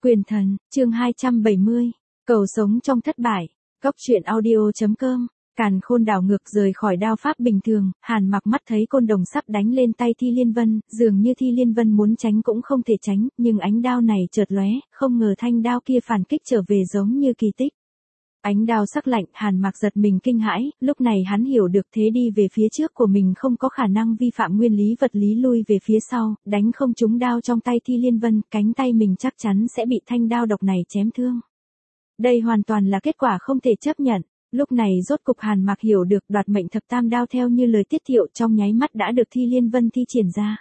Quyền thần, chương 270. Cầu sống trong thất bại. Góc truyện audio.com. Càn Khôn đảo ngược rời khỏi đao pháp bình thường, Hàn Mặc mắt thấy côn đồng sắp đánh lên tay Thi Liên Vân, dường như Thi Liên Vân muốn tránh cũng không thể tránh, nhưng ánh đao này chợt lóe, không ngờ thanh đao kia phản kích trở về giống như kỳ tích. Ánh đao sắc lạnh, Hàn Mặc giật mình kinh hãi, lúc này hắn hiểu được thế đi về phía trước của mình không có khả năng vi phạm nguyên lý vật lý, lui về phía sau, đánh không trúng đao trong tay Thi Liên Vân, cánh tay mình chắc chắn sẽ bị thanh đao độc này chém thương. Đây hoàn toàn là kết quả không thể chấp nhận. Lúc này rốt cục Hàn Mặc hiểu được đoạt mệnh thập tam đao theo như lời tiết thiệu trong nháy mắt đã được Thi Liên Vân thi triển ra.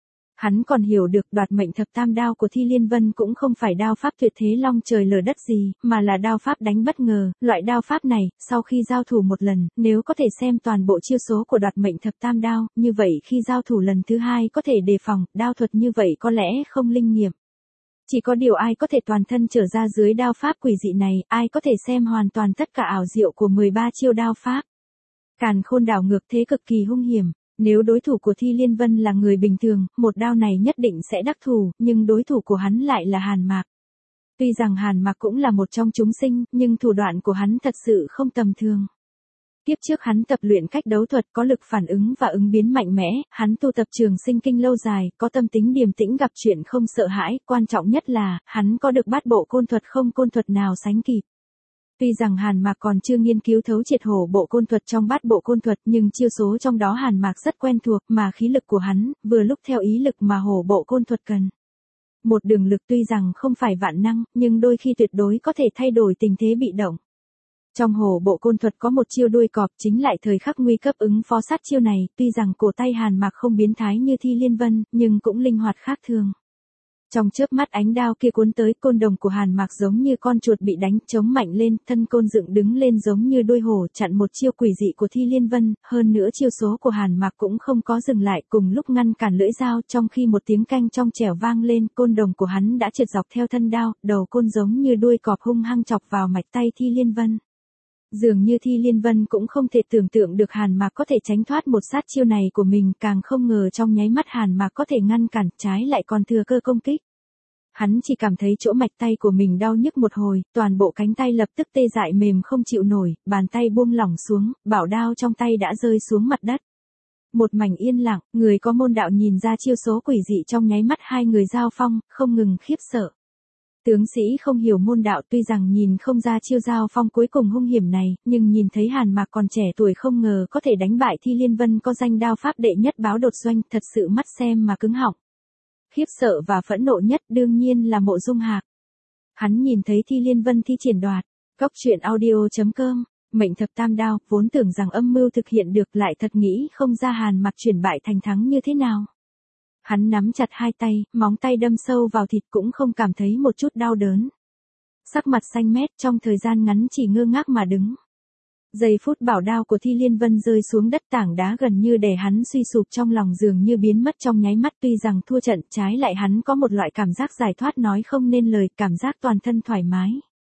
Hắn còn hiểu được đoạt mệnh thập tam đao của Thi Liên Vân cũng không phải đao pháp tuyệt thế long trời lở đất gì, mà là đao pháp đánh bất ngờ. Loại đao pháp này, sau khi giao thủ một lần, nếu có thể xem toàn bộ chiêu số của đoạt mệnh thập tam đao, như vậy khi giao thủ lần thứ hai có thể đề phòng, đao thuật như vậy có lẽ không linh nghiệm. Chỉ có điều ai có thể toàn thân trở ra dưới đao pháp quỷ dị này, ai có thể xem hoàn toàn tất cả ảo diệu của 13 chiêu đao pháp. Càn Khôn đảo ngược thế cực kỳ hung hiểm. Nếu đối thủ của Thi Liên Vân là người bình thường, một đao này nhất định sẽ đắc thủ, nhưng đối thủ của hắn lại là Hàn Mặc. Tuy rằng Hàn Mặc cũng là một trong chúng sinh, nhưng thủ đoạn của hắn thật sự không tầm thường. Tiếp trước hắn tập luyện cách đấu thuật có lực phản ứng và ứng biến mạnh mẽ, hắn tu tập trường sinh kinh lâu dài, có tâm tính điềm tĩnh gặp chuyện không sợ hãi, quan trọng nhất là, hắn có được bát bộ côn thuật không côn thuật nào sánh kịp. Tuy rằng Hàn Mặc còn chưa nghiên cứu thấu triệt hổ bộ côn thuật trong bát bộ côn thuật, nhưng chiêu số trong đó Hàn Mặc rất quen thuộc, mà khí lực của hắn, vừa lúc theo ý lực mà hổ bộ côn thuật cần. Một đường lực tuy rằng không phải vạn năng, nhưng đôi khi tuyệt đối có thể thay đổi tình thế bị động. Trong hổ bộ côn thuật có một chiêu đuôi cọp, chính lại thời khắc nguy cấp ứng phó sát chiêu này, tuy rằng cổ tay Hàn Mặc không biến thái như Thi Liên Vân, nhưng cũng linh hoạt khác thường. Trong chớp mắt ánh đao kia cuốn tới, côn đồng của Hàn Mặc giống như con chuột bị đánh chống mạnh lên, thân côn dựng đứng lên giống như đuôi hổ, chặn một chiêu quỷ dị của Thi Liên Vân, hơn nữa chiêu số của Hàn Mặc cũng không có dừng lại, cùng lúc ngăn cản lưỡi dao, trong khi một tiếng canh trong trẻo vang lên, côn đồng của hắn đã trượt dọc theo thân đao, đầu côn giống như đuôi cọp hung hăng chọc vào mạch tay Thi Liên Vân. Dường như Thi Liên Vân cũng không thể tưởng tượng được Hàn Mặc có thể tránh thoát một sát chiêu này của mình, càng không ngờ trong nháy mắt Hàn Mặc có thể ngăn cản, trái lại còn thừa cơ công kích. Hắn chỉ cảm thấy chỗ mạch tay của mình đau nhức một hồi, toàn bộ cánh tay lập tức tê dại mềm không chịu nổi, bàn tay buông lỏng xuống, bảo đao trong tay đã rơi xuống mặt đất. Một mảnh yên lặng, người có môn đạo nhìn ra chiêu số quỷ dị trong nháy mắt hai người giao phong, không ngừng khiếp sợ. Tướng sĩ không hiểu môn đạo tuy rằng nhìn không ra chiêu giao phong cuối cùng hung hiểm này, nhưng nhìn thấy Hàn Mặc còn trẻ tuổi không ngờ có thể đánh bại Thi Liên Vân có danh đao pháp đệ nhất báo đột doanh, thật sự mắt xem mà cứng họng. Khiếp sợ và phẫn nộ nhất đương nhiên là Mộ Dung Hạc. Hắn nhìn thấy Thi Liên Vân thi triển đoạt. Góc truyện audio.com. Mệnh thập tam đao, vốn tưởng rằng âm mưu thực hiện được, lại thật nghĩ không ra Hàn Mặc chuyển bại thành thắng như thế nào. Hắn nắm chặt hai tay, móng tay đâm sâu vào thịt cũng không cảm thấy một chút đau đớn. Sắc mặt xanh mét, trong thời gian ngắn chỉ ngơ ngác mà đứng. Giây phút bảo đao của Thi Liên Vân rơi xuống đất, tảng đá gần như để hắn suy sụp trong lòng dường như biến mất trong nháy mắt, tuy rằng thua trận, trái lại hắn có một loại cảm giác giải thoát nói không nên lời, cảm giác toàn thân thoải mái.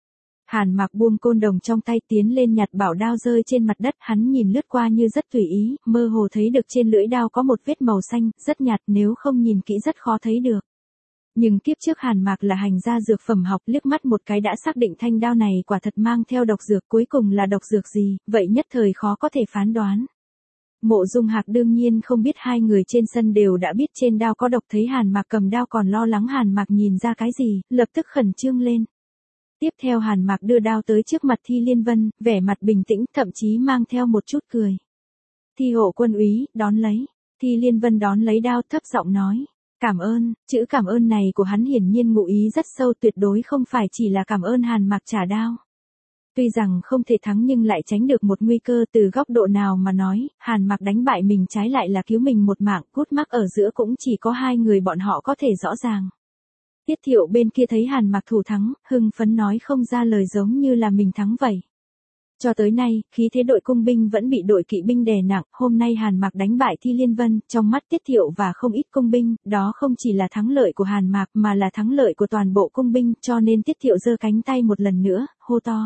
Hàn Mặc buông côn đồng trong tay tiến lên nhặt bảo đao rơi trên mặt đất, hắn nhìn lướt qua như rất tùy ý, mơ hồ thấy được trên lưỡi đao có một vết màu xanh, rất nhạt, nếu không nhìn kỹ rất khó thấy được. Nhưng kiếp trước Hàn Mặc là hành gia dược phẩm học, liếc mắt một cái đã xác định thanh đao này quả thật mang theo độc dược, cuối cùng là độc dược gì, vậy nhất thời khó có thể phán đoán. Mộ Dung Hạc đương nhiên không biết, hai người trên sân đều đã biết trên đao có độc, thấy Hàn Mặc cầm đao còn lo lắng Hàn Mặc nhìn ra cái gì, lập tức khẩn trương lên. Tiếp theo Hàn Mặc đưa đao tới trước mặt Thi Liên Vân, vẻ mặt bình tĩnh, thậm chí mang theo một chút cười. Thi hộ quân úy, đón lấy. Thi Liên Vân đón lấy đao, thấp giọng nói. Cảm ơn. Chữ cảm ơn này của hắn hiển nhiên ngụ ý rất sâu, tuyệt đối không phải chỉ là cảm ơn Hàn Mặc trả đao. Tuy rằng không thể thắng nhưng lại tránh được một nguy cơ, từ góc độ nào mà nói, Hàn Mặc đánh bại mình trái lại là cứu mình một mạng, cút mắc ở giữa cũng chỉ có hai người bọn họ có thể rõ ràng. Tiết thiệu bên kia thấy Hàn Mặc thủ thắng, hưng phấn nói không ra lời, giống như là mình thắng vậy. Cho tới nay, khí thế đội cung binh vẫn bị đội kỵ binh đè nặng, hôm nay Hàn Mặc đánh bại Thi Liên Vân, trong mắt Tiết thiệu và không ít cung binh, đó không chỉ là thắng lợi của Hàn Mặc mà là thắng lợi của toàn bộ cung binh, cho nên Tiết thiệu giơ cánh tay một lần nữa, hô to.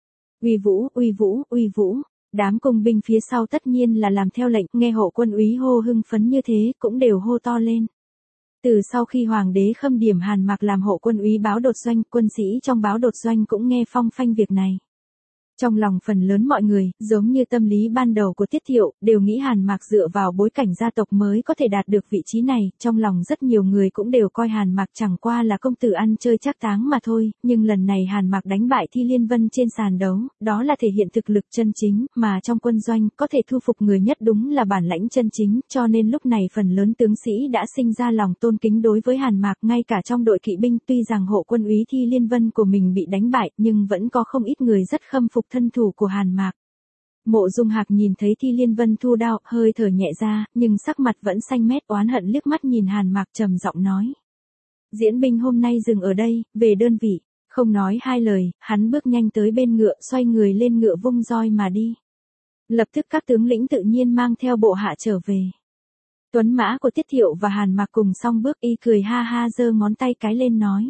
Uy vũ, uy vũ, uy vũ. Đám cung binh phía sau tất nhiên là làm theo lệnh, nghe hộ quân úy hô hưng phấn như thế, cũng đều hô to lên. Từ sau khi hoàng đế khâm điểm Hàn Mạc làm hộ quân úy báo đột doanh, quân sĩ trong báo đột doanh cũng nghe phong phanh việc này. Trong lòng phần lớn mọi người, giống như tâm lý ban đầu của Tiết Thiệu, đều nghĩ Hàn Mạc dựa vào bối cảnh gia tộc mới có thể đạt được vị trí này, trong lòng rất nhiều người cũng đều coi Hàn Mạc chẳng qua là công tử ăn chơi trác táng mà thôi, nhưng lần này Hàn Mạc đánh bại Thi Liên Vân trên sàn đấu, đó là thể hiện thực lực chân chính, mà trong quân doanh, có thể thu phục người nhất đúng là bản lãnh chân chính, cho nên lúc này phần lớn tướng sĩ đã sinh ra lòng tôn kính đối với Hàn Mạc, ngay cả trong đội kỵ binh, tuy rằng hộ quân úy Thi Liên Vân của mình bị đánh bại, nhưng vẫn có không ít người rất khâm phục thân thủ của Hàn Mạc. Mộ Dung Hạc nhìn thấy Thi Liên Vân thu đao, hơi thở nhẹ ra, nhưng sắc mặt vẫn xanh mét, oán hận liếc mắt nhìn Hàn Mạc trầm giọng nói. Diễn binh hôm nay dừng ở đây, về đơn vị. Không nói hai lời, hắn bước nhanh tới bên ngựa, xoay người lên ngựa vung roi mà đi. Lập tức các tướng lĩnh tự nhiên mang theo bộ hạ trở về. Tuấn mã của Tiết Thiệu và Hàn Mạc cùng song bước, y cười ha ha giơ ngón tay cái lên nói.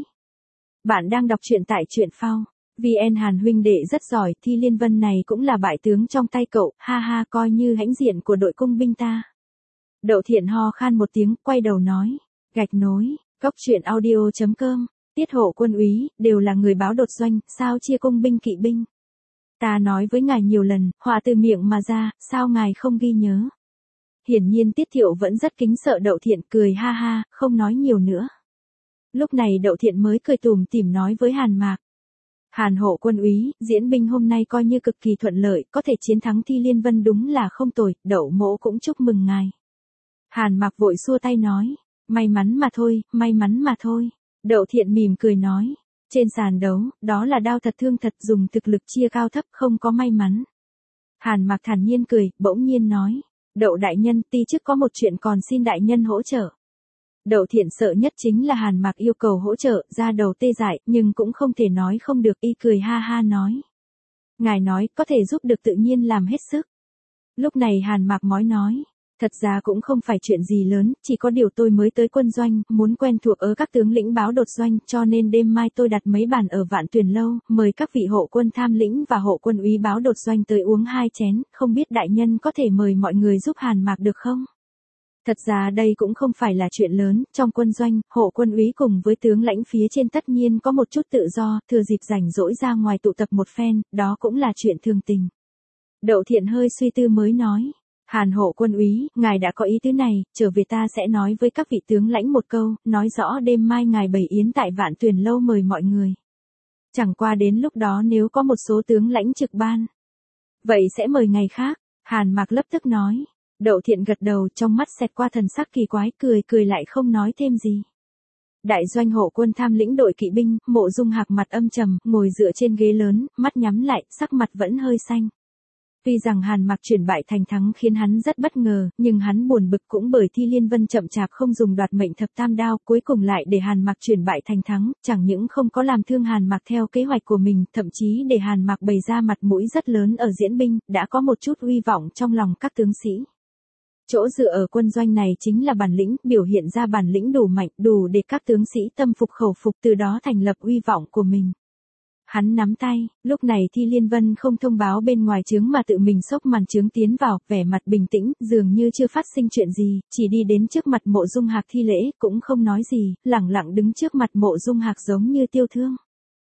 Bạn đang đọc truyện tại truyện phao. VN Hàn huynh đệ rất giỏi, Thi Liên Vân này cũng là bại tướng trong tay cậu, ha ha, coi như hãnh diện của đội cung binh ta. Đậu Thiện ho khan một tiếng, quay đầu nói, gạch nối, cốc truyện audio.com, Tiết hộ quân úy, đều là người báo đột doanh, sao chia cung binh kỵ binh. Ta nói với ngài nhiều lần, họa từ miệng mà ra, sao ngài không ghi nhớ. Hiển nhiên Tiết Thiệu vẫn rất kính sợ Đậu Thiện, cười ha ha, không nói nhiều nữa. Lúc này Đậu Thiện mới cười tủm tỉm nói với Hàn Mạc. Hàn hộ quân úy, diễn binh hôm nay coi như cực kỳ thuận lợi, có thể chiến thắng Thi Liên Vân đúng là không tồi, Đậu mỗ cũng chúc mừng ngài. Hàn Mạc vội xua tay nói, may mắn mà thôi, may mắn mà thôi. Đậu Thiện mỉm cười nói, trên sàn đấu, đó là đao thật thương thật, dùng thực lực chia cao thấp, không có may mắn. Hàn Mạc thản nhiên cười, bỗng nhiên nói, Đậu đại nhân, ti chức có một chuyện còn xin đại nhân hỗ trợ. Đậu Thiện sợ nhất chính là Hàn Mạc yêu cầu hỗ trợ, ra đầu tê dại, nhưng cũng không thể nói không được, y cười ha ha nói. Ngài nói, có thể giúp được tự nhiên làm hết sức. Lúc này Hàn Mạc mói nói, thật ra cũng không phải chuyện gì lớn, chỉ có điều tôi mới tới quân doanh, muốn quen thuộc ở các tướng lĩnh báo đột doanh, cho nên đêm mai tôi đặt mấy bàn ở Vạn Tuyền Lâu, mời các vị hộ quân tham lĩnh và hộ quân úy báo đột doanh tới uống 2 chén, không biết đại nhân có thể mời mọi người giúp Hàn Mạc được không? Thật ra đây cũng không phải là chuyện lớn, trong quân doanh, hộ quân úy cùng với tướng lãnh phía trên tất nhiên có một chút tự do, thừa dịp rảnh rỗi ra ngoài tụ tập một phen, đó cũng là chuyện thường tình. Đậu Thiện hơi suy tư mới nói, Hàn hộ quân úy, ngài đã có ý tứ này, trở về ta sẽ nói với các vị tướng lãnh một câu, nói rõ đêm mai ngài bày yến tại Vạn Tuyền Lâu mời mọi người. Chẳng qua đến lúc đó nếu có một số tướng lãnh trực ban, vậy sẽ mời ngày khác. Hàn Mạc lập tức nói. Đậu Thiện gật đầu, trong mắt xẹt qua thần sắc kỳ quái, cười lại không nói thêm gì. Đại doanh hộ quân tham lĩnh đội kỵ binh, Mộ Dung Hạc mặt âm trầm, ngồi dựa trên ghế lớn, mắt nhắm lại, sắc mặt vẫn hơi xanh. Tuy rằng Hàn Mạc chuyển bại thành thắng khiến hắn rất bất ngờ, nhưng hắn buồn bực cũng bởi Thi Liên Vân chậm chạp không dùng đoạt mệnh thập tam đao, cuối cùng lại để Hàn Mạc chuyển bại thành thắng, chẳng những không có làm thương Hàn Mạc theo kế hoạch của mình, thậm chí để Hàn Mạc bày ra mặt mũi rất lớn ở diễn binh, đã có một chút uy vọng trong lòng các tướng sĩ. Chỗ dựa ở quân doanh này chính là bản lĩnh, biểu hiện ra bản lĩnh đủ mạnh, đủ để các tướng sĩ tâm phục khẩu phục, từ đó thành lập uy vọng của mình. Hắn nắm tay, lúc này Thi Liên Vân không thông báo bên ngoài trướng mà tự mình xốc màn trướng tiến vào, vẻ mặt bình tĩnh, dường như chưa phát sinh chuyện gì, chỉ đi đến trước mặt Mộ Dung Hạc thi lễ, cũng không nói gì, lẳng lặng đứng trước mặt Mộ Dung Hạc giống như tiêu thương.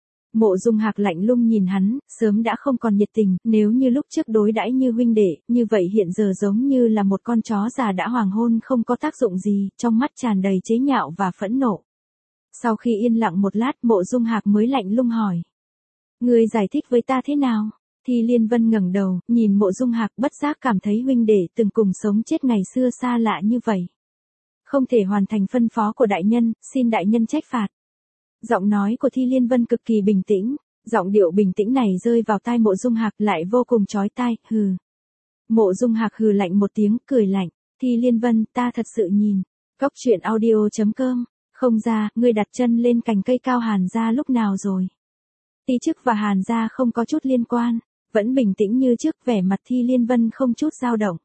Mộ Dung Hạc lạnh lùng nhìn hắn, sớm đã không còn nhiệt tình, nếu như lúc trước đối đãi như huynh đệ, như vậy hiện giờ giống như là một con chó già đã hoàng hôn không có tác dụng gì, trong mắt tràn đầy chế nhạo và phẫn nộ. Sau khi yên lặng một lát, Mộ Dung Hạc mới lạnh lùng hỏi. Ngươi giải thích với ta thế nào? Thi Liên Vân ngẩng đầu, nhìn Mộ Dung Hạc, bất giác cảm thấy huynh đệ từng cùng sống chết ngày xưa xa lạ như vậy. Không thể hoàn thành phân phó của đại nhân, xin đại nhân trách phạt. Giọng nói của Thi Liên Vân cực kỳ bình tĩnh, giọng điệu bình tĩnh này rơi vào tai Mộ Dung Hạc lại vô cùng chói tai, hừ. Mộ Dung Hạc hừ lạnh một tiếng, cười lạnh, Thi Liên Vân, ta thật sự nhìn. Cốc truyện audio.com, không ra, ngươi đặt chân lên cành cây cao Hàn gia lúc nào rồi? Ti chức và Hàn gia không có chút liên quan, vẫn bình tĩnh như trước, vẻ mặt Thi Liên Vân không chút dao động.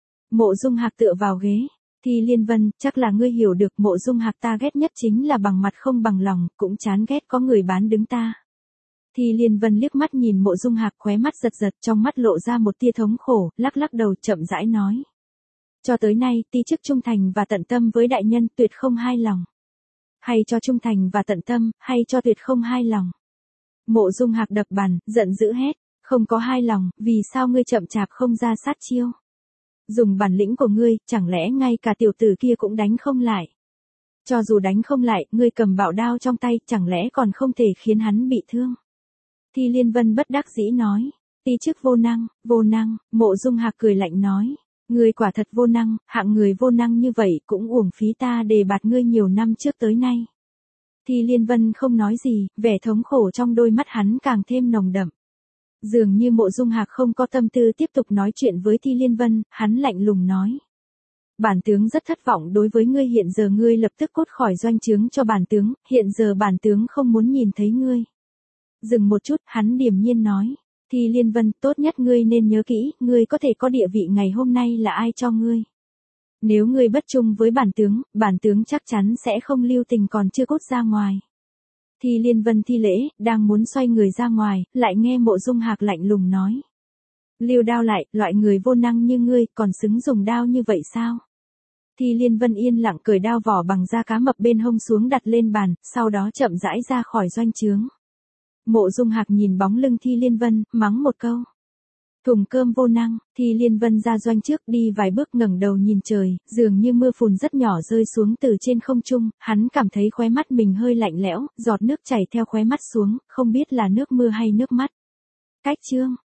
Mộ Dung Hạc tựa vào ghế. Thi Liên Vân, chắc là ngươi hiểu được, Mộ Dung Hạc ta ghét nhất chính là bằng mặt không bằng lòng, cũng chán ghét có người bán đứng ta. Thi Liên Vân liếc mắt nhìn Mộ Dung Hạc, khóe mắt giật giật, trong mắt lộ ra một tia thống khổ, lắc lắc đầu chậm rãi nói. Cho tới nay, ti chức trung thành và tận tâm với đại nhân, tuyệt không hai lòng. hay cho trung thành và tận tâm, hay cho tuyệt không hai lòng. Mộ Dung Hạc đập bàn, giận dữ hét, không có hai lòng, vì sao ngươi chậm chạp không ra sát chiêu? Dùng bản lĩnh của ngươi, chẳng lẽ ngay cả tiểu tử kia cũng đánh không lại? Cho dù đánh không lại, ngươi cầm bảo đao trong tay, chẳng lẽ còn không thể khiến hắn bị thương? Thi Liên Vân bất đắc dĩ nói, ti chức vô năng, Mộ Dung Hạc cười lạnh nói, ngươi quả thật vô năng, hạng người vô năng như vậy cũng uổng phí ta đề bạt ngươi nhiều năm trước tới nay. Thi Liên Vân không nói gì, vẻ thống khổ trong đôi mắt hắn càng thêm nồng đậm. Dường như Mộ Dung Hạc không có tâm tư tiếp tục nói chuyện với Thi Liên Vân, hắn lạnh lùng nói. Bản tướng rất thất vọng đối với ngươi, hiện giờ ngươi lập tức cút khỏi doanh trướng cho bản tướng, hiện giờ bản tướng không muốn nhìn thấy ngươi. Dừng một chút, hắn điềm nhiên nói. Thi Liên Vân, tốt nhất ngươi nên nhớ kỹ, ngươi có thể có địa vị ngày hôm nay là ai cho ngươi. Nếu ngươi bất trung với bản tướng chắc chắn sẽ không lưu tình còn chưa cút ra ngoài. Thi Liên Vân thi lễ, đang muốn xoay người ra ngoài, lại nghe Mộ Dung Hạc lạnh lùng nói. Lưu đao lại, loại người vô năng như ngươi, còn xứng dùng đao như vậy sao? Thi Liên Vân yên lặng cởi đao vỏ bằng da cá mập bên hông xuống đặt lên bàn, sau đó chậm rãi ra khỏi doanh trướng. Mộ Dung Hạc nhìn bóng lưng Thi Liên Vân, mắng một câu. Thùng cơm vô năng, Thi Liên Vân ra doanh trước đi vài bước ngẩng đầu nhìn trời, dường như mưa phùn rất nhỏ rơi xuống từ trên không trung, hắn cảm thấy khóe mắt mình hơi lạnh lẽo, giọt nước chảy theo khóe mắt xuống, không biết là nước mưa hay nước mắt. Cách chương